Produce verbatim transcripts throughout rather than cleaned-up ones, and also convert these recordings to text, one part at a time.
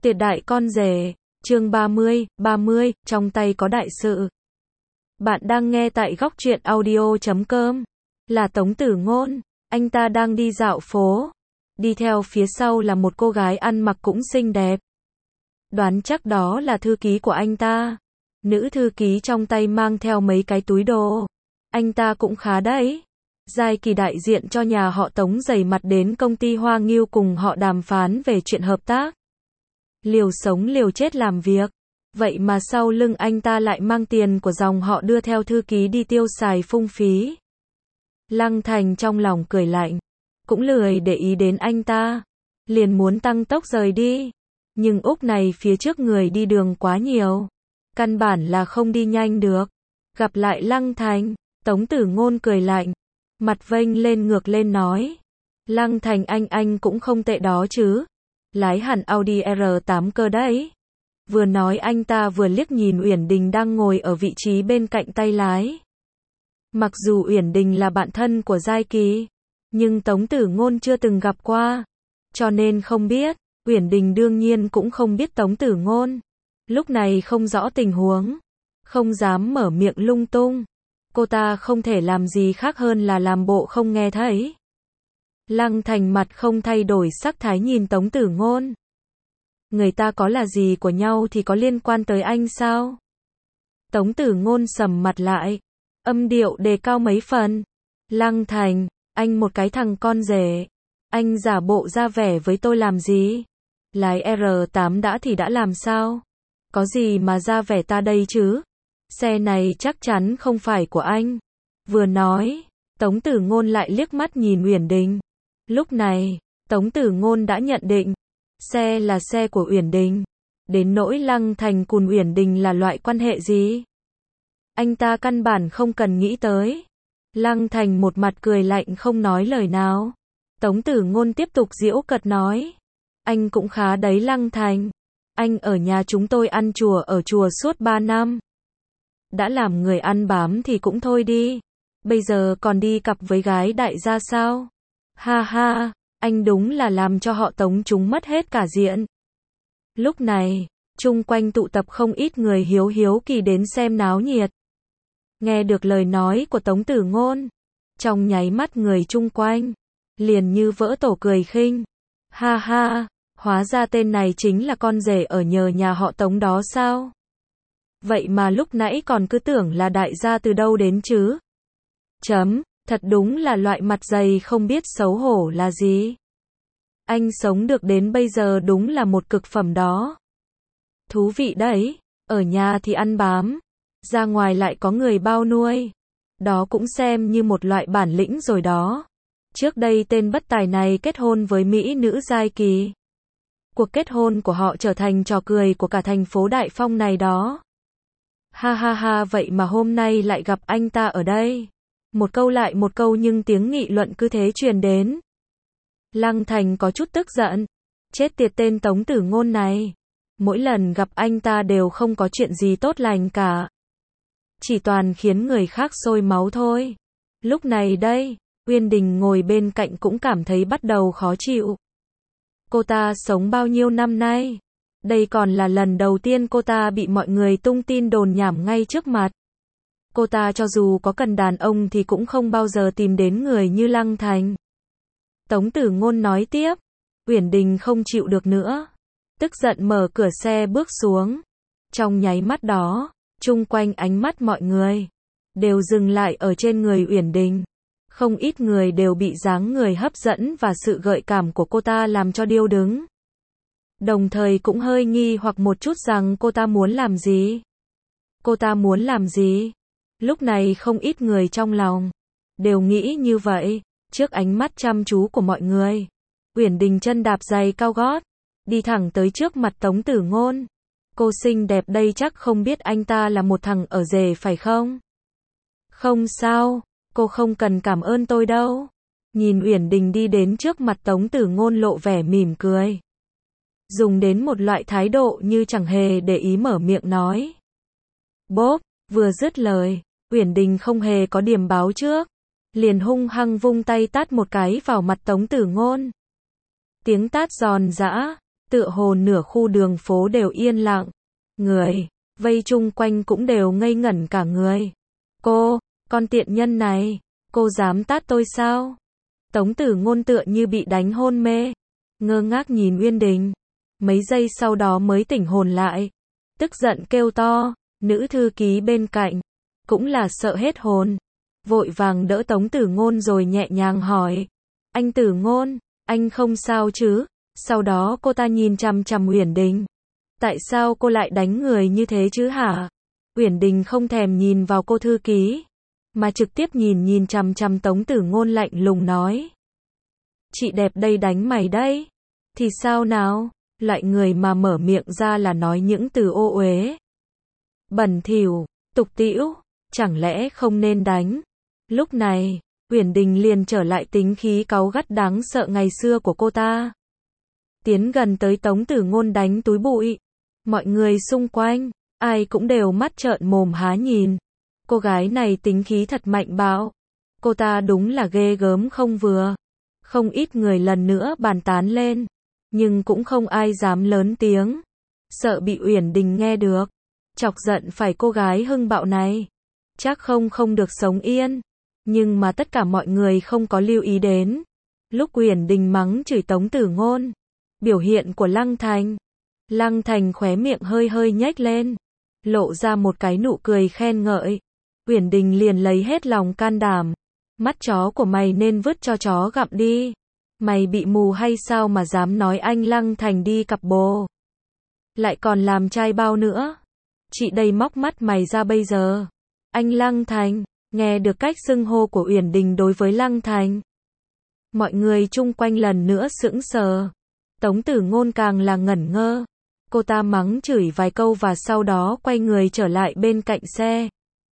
Tuyệt đại con rể, chương ba mươi, ba mươi, trong tay có đại sự. Bạn đang nghe tại góc truyện audio chấm com. Là Tống Tử Ngôn, anh ta đang đi dạo phố. Đi theo phía sau là một cô gái ăn mặc cũng xinh đẹp. Đoán chắc đó là thư ký của anh ta. Nữ thư ký trong tay mang theo mấy cái túi đồ. Anh ta cũng khá đấy. Giai Kỳ đại diện cho nhà họ Tống dày mặt đến công ty Hoa Nghiêu cùng họ đàm phán về chuyện hợp tác. Liều sống liều chết làm việc. Vậy mà sau lưng anh ta lại mang tiền của dòng họ đưa theo thư ký đi tiêu xài phung phí. Lăng Thành trong lòng cười lạnh. Cũng lười để ý đến anh ta. Liền muốn tăng tốc rời đi. Nhưng úc này phía trước người đi đường quá nhiều. Căn bản là không đi nhanh được. Gặp lại Lăng Thành, Tống Tử Ngôn cười lạnh. Mặt vênh lên ngược lên nói. Lăng Thành anh anh cũng không tệ đó chứ. Lái hẳn Audi R tám cơ đấy. Vừa nói anh ta vừa liếc nhìn Uyển Đình đang ngồi ở vị trí bên cạnh tay lái. Mặc dù Uyển Đình là bạn thân của Giai Kỳ, nhưng Tống Tử Ngôn chưa từng gặp qua, cho nên không biết. Uyển Đình đương nhiên cũng không biết Tống Tử Ngôn. Lúc này không rõ tình huống, không dám mở miệng lung tung. Cô ta không thể làm gì khác hơn là làm bộ không nghe thấy. Lăng Thành mặt không thay đổi sắc thái nhìn Tống Tử Ngôn. Người ta có là gì của nhau thì có liên quan tới anh sao? Tống Tử Ngôn sầm mặt lại, âm điệu đề cao mấy phần. Lăng Thành, anh một cái thằng con rể, anh giả bộ ra vẻ với tôi làm gì? Lái R tám đã thì đã làm sao? Có gì mà ra vẻ ta đây chứ? Xe này chắc chắn không phải của anh. Vừa nói, Tống Tử Ngôn lại liếc mắt nhìn Uyển Đình. Lúc này, Tống Tử Ngôn đã nhận định, xe là xe của Uyển Đình. Đến nỗi Lăng Thành cùng Uyển Đình là loại quan hệ gì? Anh ta căn bản không cần nghĩ tới. Lăng Thành một mặt cười lạnh không nói lời nào. Tống Tử Ngôn tiếp tục giễu cợt nói. Anh cũng khá đấy Lăng Thành. Anh ở nhà chúng tôi ăn chùa ở chùa suốt ba năm. Đã làm người ăn bám thì cũng thôi đi. Bây giờ còn đi cặp với gái đại gia sao? Ha ha, anh đúng là làm cho họ Tống chúng mất hết cả diện. Lúc này, chung quanh tụ tập không ít người hiếu hiếu kỳ đến xem náo nhiệt. Nghe được lời nói của Tống Tử Ngôn, trong nháy mắt người chung quanh liền như vỡ tổ cười khinh. Ha ha, hóa ra tên này chính là con rể ở nhờ nhà họ Tống đó sao? Vậy mà lúc nãy còn cứ tưởng là đại gia từ đâu đến chứ? Chấm, thật đúng là loại mặt dày không biết xấu hổ là gì. Anh sống được đến bây giờ đúng là một cực phẩm đó. Thú vị đấy, ở nhà thì ăn bám, ra ngoài lại có người bao nuôi. Đó cũng xem như một loại bản lĩnh rồi đó. Trước đây tên bất tài này kết hôn với mỹ nữ Giai Kỳ. Cuộc kết hôn của họ trở thành trò cười của cả thành phố Đại Phong này đó. Ha ha ha, vậy mà hôm nay lại gặp anh ta ở đây. Một câu lại một câu nhưng tiếng nghị luận cứ thế truyền đến. Lăng Thành có chút tức giận. Chết tiệt tên Tống Tử Ngôn này. Mỗi lần gặp anh ta đều không có chuyện gì tốt lành cả. Chỉ toàn khiến người khác sôi máu thôi. Lúc này đây, Uyển Đình ngồi bên cạnh cũng cảm thấy bắt đầu khó chịu. Cô ta sống bao nhiêu năm nay? Đây còn là lần đầu tiên cô ta bị mọi người tung tin đồn nhảm ngay trước mặt. Cô ta cho dù có cần đàn ông thì cũng không bao giờ tìm đến người như Lăng Thành. Tống Tử Ngôn nói tiếp. Uyển Đình không chịu được nữa. Tức giận mở cửa xe bước xuống. Trong nháy mắt đó, chung quanh ánh mắt mọi người đều dừng lại ở trên người Uyển Đình. Không ít người đều bị dáng người hấp dẫn và sự gợi cảm của cô ta làm cho điêu đứng. Đồng thời cũng hơi nghi hoặc một chút rằng cô ta muốn làm gì. Cô ta muốn làm gì? Lúc này không ít người trong lòng đều nghĩ như vậy. Trước ánh mắt chăm chú của mọi người, Uyển Đình chân đạp giày cao gót, đi thẳng tới trước mặt Tống Tử Ngôn. Cô xinh đẹp đây chắc không biết anh ta là một thằng ở rể phải không? Không sao, cô không cần cảm ơn tôi đâu. Nhìn Uyển Đình đi đến trước mặt Tống Tử Ngôn lộ vẻ mỉm cười. Dùng đến một loại thái độ như chẳng hề để ý mở miệng nói. Bốp, vừa dứt lời, Uyển Đình không hề có điểm báo trước. Liền hung hăng vung tay tát một cái vào mặt Tống Tử Ngôn. Tiếng tát giòn giã, Tựa hồ nửa khu đường phố đều yên lặng. Người vây chung quanh cũng đều ngây ngẩn cả người. Cô, con tiện nhân này, cô dám tát tôi sao? Tống Tử Ngôn tựa như bị đánh hôn mê, ngơ ngác nhìn Uyển Đình. Mấy giây sau đó mới tỉnh hồn lại, tức giận kêu to. Nữ thư ký bên cạnh cũng là sợ hết hồn, vội vàng đỡ Tống Tử Ngôn rồi nhẹ nhàng hỏi: "Anh Tử Ngôn, anh không sao chứ?" Sau đó cô ta nhìn chằm chằm Uyển Đình. "Tại sao cô lại đánh người như thế chứ hả?" Uyển Đình không thèm nhìn vào cô thư ký, mà trực tiếp nhìn nhìn chằm chằm Tống Tử Ngôn lạnh lùng nói: "Chị đẹp đây đánh mày đấy. Thì sao nào? Loại người mà mở miệng ra là nói những từ ô uế, bẩn thỉu, tục tĩu, chẳng lẽ không nên đánh?" Lúc này, Uyển Đình liền trở lại tính khí cáu gắt đáng sợ ngày xưa của cô ta. Tiến gần tới Tống Tử Ngôn đánh túi bụi. Mọi người xung quanh, ai cũng đều mắt trợn mồm há nhìn. Cô gái này tính khí thật mạnh bạo. Cô ta đúng là ghê gớm không vừa. Không ít người lần nữa bàn tán lên, nhưng cũng không ai dám lớn tiếng, sợ bị Uyển Đình nghe được, chọc giận phải cô gái hung bạo này. Chắc không không được sống yên. Nhưng mà tất cả mọi người không có lưu ý đến. Lúc Uyển Đình mắng chửi Tống Tử Ngôn, biểu hiện của Lăng Thành. Lăng Thành khóe miệng hơi hơi nhếch lên, lộ ra một cái nụ cười khen ngợi. Uyển Đình liền lấy hết lòng can đảm: "Mắt chó của mày nên vứt cho chó gặm đi. Mày bị mù hay sao mà dám nói anh Lăng Thành đi cặp bồ? Lại còn làm trai bao nữa. Chị đây móc mắt mày ra bây giờ." Anh Lăng Thành, nghe được cách xưng hô của Uyển Đình đối với Lăng Thành, mọi người chung quanh lần nữa sững sờ. Tống Tử Ngôn càng là ngẩn ngơ. Cô ta mắng chửi vài câu và sau đó quay người trở lại bên cạnh xe.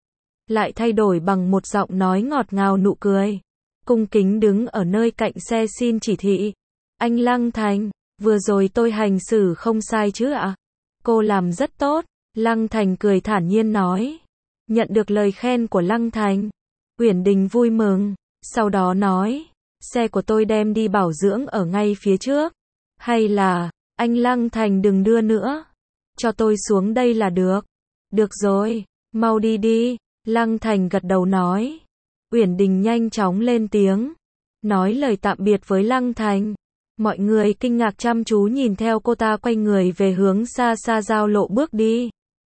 Lại thay đổi bằng một giọng nói ngọt ngào nụ cười. Cung kính đứng ở nơi cạnh xe xin chỉ thị. "Anh Lăng Thành, vừa rồi tôi hành xử không sai chứ ạ?" "Cô làm rất tốt." Lăng Thành cười thản nhiên nói. Nhận được lời khen của Lăng Thành, Uyển Đình vui mừng, sau đó nói: "Xe của tôi đem đi bảo dưỡng ở ngay phía trước. Hay là, anh Lăng Thành đừng đưa nữa. Cho tôi xuống đây là được." "Được rồi, mau đi đi." Lăng Thành gật đầu nói. Uyển Đình nhanh chóng lên tiếng, nói lời tạm biệt với Lăng Thành. Mọi người kinh ngạc chăm chú nhìn theo cô ta quay người về hướng xa xa giao lộ bước đi.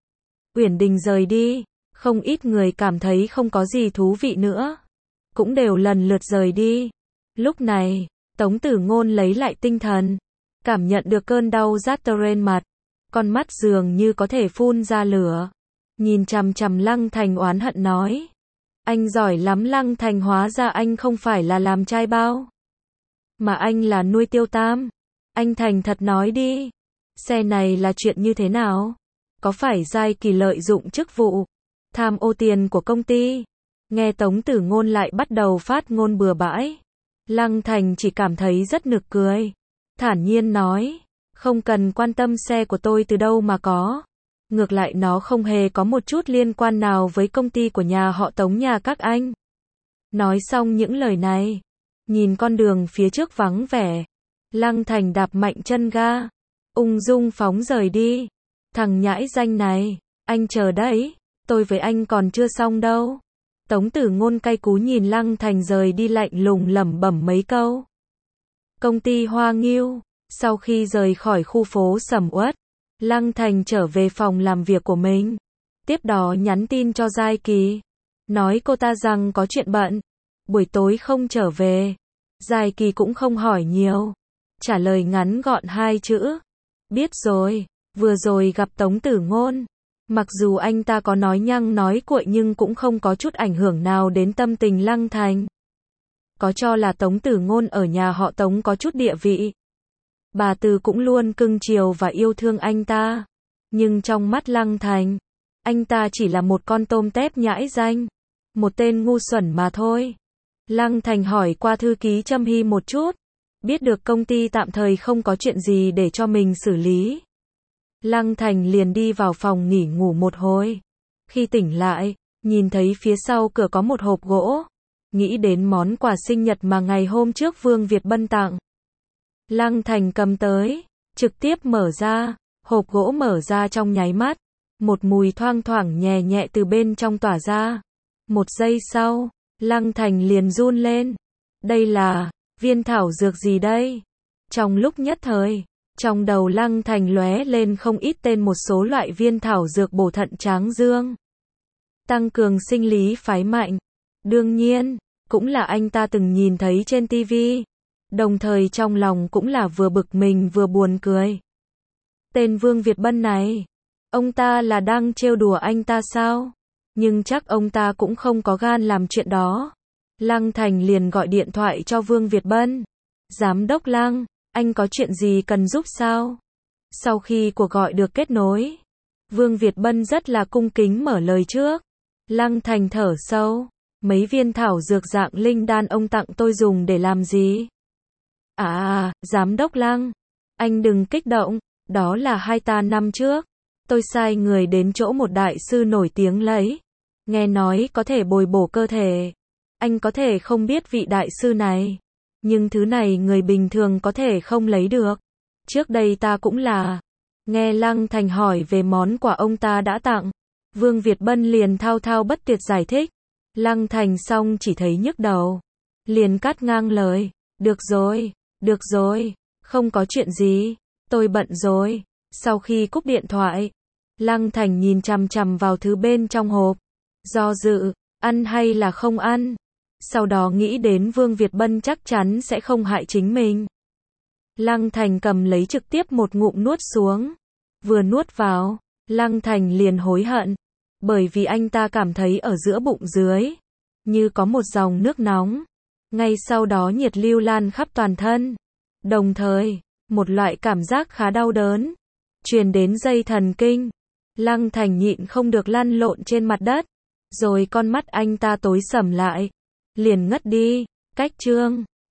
Uyển Đình rời đi, không ít người cảm thấy không có gì thú vị nữa, cũng đều lần lượt rời đi. Lúc này, Tống Tử Ngôn lấy lại tinh thần, cảm nhận được cơn đau rát trên mặt, con mắt dường như có thể phun ra lửa. Nhìn chằm chằm Lăng Thành oán hận nói: "Anh giỏi lắm Lăng Thành, hóa ra anh không phải là làm trai bao, mà anh là nuôi tiêu tam. Anh thành thật nói đi, xe này là chuyện như thế nào? Có phải Giai Kỳ lợi dụng chức vụ, tham ô tiền của công ty?" Nghe Tống Tử Ngôn lại bắt đầu phát ngôn bừa bãi, Lăng Thành chỉ cảm thấy rất nực cười, thản nhiên nói: "Không cần quan tâm xe của tôi từ đâu mà có. Ngược lại nó không hề có một chút liên quan nào với công ty của nhà họ Tống nhà các anh." Nói xong những lời này, nhìn con đường phía trước vắng vẻ, Lăng Thành đạp mạnh chân ga, ung dung phóng rời đi. "Thằng nhãi danh này, anh chờ đấy, tôi với anh còn chưa xong đâu." Tống Tử Ngôn cay cú nhìn Lăng Thành rời đi lạnh lùng lẩm bẩm mấy câu. Công ty Hoa Nghiêu, sau khi rời khỏi khu phố sầm uất, Lăng Thành trở về phòng làm việc của mình. Tiếp đó nhắn tin cho Giai Kỳ, nói cô ta rằng có chuyện bận, buổi tối không trở về. Giai Kỳ cũng không hỏi nhiều, trả lời ngắn gọn hai chữ: "Biết rồi." Vừa rồi gặp Tống Tử Ngôn, mặc dù anh ta có nói nhăng nói cuội nhưng cũng không có chút ảnh hưởng nào đến tâm tình Lăng Thành. Có cho là Tống Tử Ngôn ở nhà họ Tống có chút địa vị, bà Từ cũng luôn cưng chiều và yêu thương anh ta, nhưng trong mắt Lăng Thành, anh ta chỉ là một con tôm tép nhãi danh, một tên ngu xuẩn mà thôi. Lăng Thành hỏi qua thư ký Trâm Hy một chút, biết được công ty tạm thời không có chuyện gì để cho mình xử lý. Lăng Thành liền đi vào phòng nghỉ ngủ một hồi. Khi tỉnh lại, nhìn thấy phía sau cửa có một hộp gỗ, nghĩ đến món quà sinh nhật mà ngày hôm trước Vương Việt Bân tặng. Lăng Thành cầm tới, trực tiếp mở ra, hộp gỗ mở ra trong nháy mắt, một mùi thoang thoảng nhẹ nhẹ từ bên trong tỏa ra. Một giây sau, Lăng Thành liền run lên. Đây là viên thảo dược gì đây? Trong lúc nhất thời, trong đầu Lăng Thành lóe lên không ít tên một số loại viên thảo dược bổ thận tráng dương, tăng cường sinh lý phái mạnh. Đương nhiên, cũng là anh ta từng nhìn thấy trên ti vi. Đồng thời trong lòng cũng là vừa bực mình vừa buồn cười. Tên Vương Việt Bân này, ông ta là đang trêu đùa anh ta sao? Nhưng chắc ông ta cũng không có gan làm chuyện đó. Lăng Thành liền gọi điện thoại cho Vương Việt Bân. Giám đốc Lăng, anh có chuyện gì cần giúp sao? Sau khi cuộc gọi được kết nối, Vương Việt Bân rất là cung kính mở lời trước. Lăng Thành thở sâu. Mấy viên thảo dược dạng linh đan ông tặng tôi dùng để làm gì? À, à, giám đốc Lăng, anh đừng kích động, đó là hai ta năm trước. Tôi sai người đến chỗ một đại sư nổi tiếng lấy. Nghe nói có thể bồi bổ cơ thể. Anh có thể không biết vị đại sư này. Nhưng thứ này người bình thường có thể không lấy được. Trước đây ta cũng là. Nghe Lăng Thành hỏi về món quà ông ta đã tặng. Vương Việt Bân liền thao thao bất tuyệt giải thích. Lăng Thành xong chỉ thấy nhức đầu. Liền cắt ngang lời. Được rồi, được rồi, không có chuyện gì. Tôi bận rồi. Sau khi cúp điện thoại, Lăng Thành nhìn chằm chằm vào thứ bên trong hộp. Do dự, ăn hay là không ăn. Sau đó nghĩ đến Vương Việt Bân chắc chắn sẽ không hại chính mình. Lăng Thành cầm lấy trực tiếp một ngụm nuốt xuống. Vừa nuốt vào, Lăng Thành liền hối hận. Bởi vì anh ta cảm thấy ở giữa bụng dưới, như có một dòng nước nóng. Ngay sau đó nhiệt lưu lan khắp toàn thân. Đồng thời, một loại cảm giác khá đau đớn truyền đến dây thần kinh. Lăng Thành nhịn không được lăn lộn trên mặt đất. Rồi con mắt anh ta tối sầm lại. Liền ngất đi. Cách chương